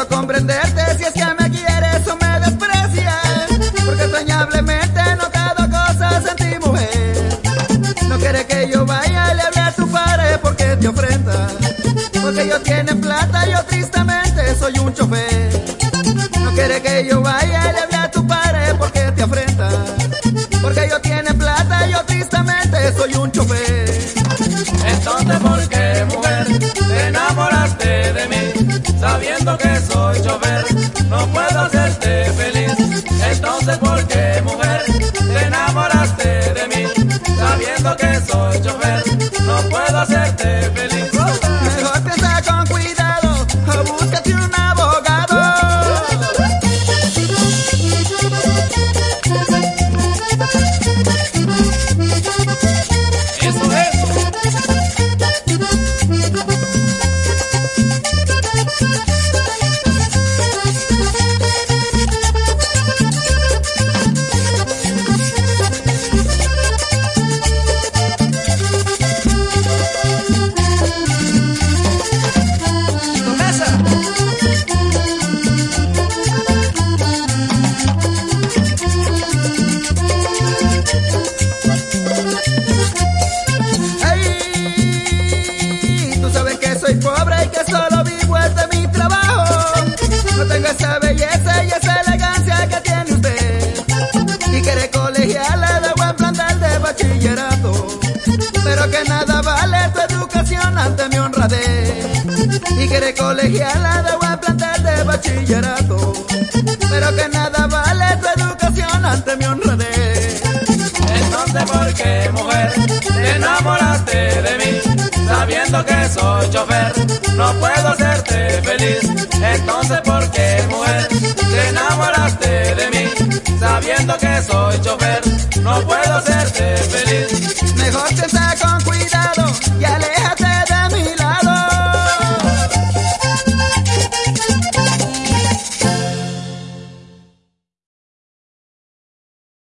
puedo comprenderte si es que me quieres o me desprecias, porque extrañablemente he notado cosas en ti, mujer. No quiere que yo vaya y le hable a tu padre porque te ofrenda, porque ellos tienen plata y yo tristemente soy un chofer. No quiere que yo vaya y le hable a tu padre porque te afrenta, porque ellos tienen plata y yo tristemente soy un chofer. Entonces, ¿por qué, mujer, te enamoraste de mí? Sabiendo que soy chofer, no puedo hacerte feliz. Entonces, ¿por qué, mujer, te enamoraste de mí? Sabiendo que soy chofer, no puedo hacerte feliz. Mejor piensa con cuidado, búscate un abogado. Eso es. Soy pobre y que solo vivo es de mi trabajo. No tengo esa belleza y esa elegancia que tiene usted, y quiere colegiala de buen plantel de bachillerato, pero que nada vale tu educación ante mi honradez. Y quiere colegiala de buen plantel de bachillerato, pero que nada vale tu educación ante mi honradez. Entonces, ¿por qué, mujer, te enamoraste de mí? Sabiendo que soy chofer, no puedo hacerte feliz. Entonces, ¿por qué, mujer, te enamoraste de mí? Sabiendo que soy chofer, no puedo hacerte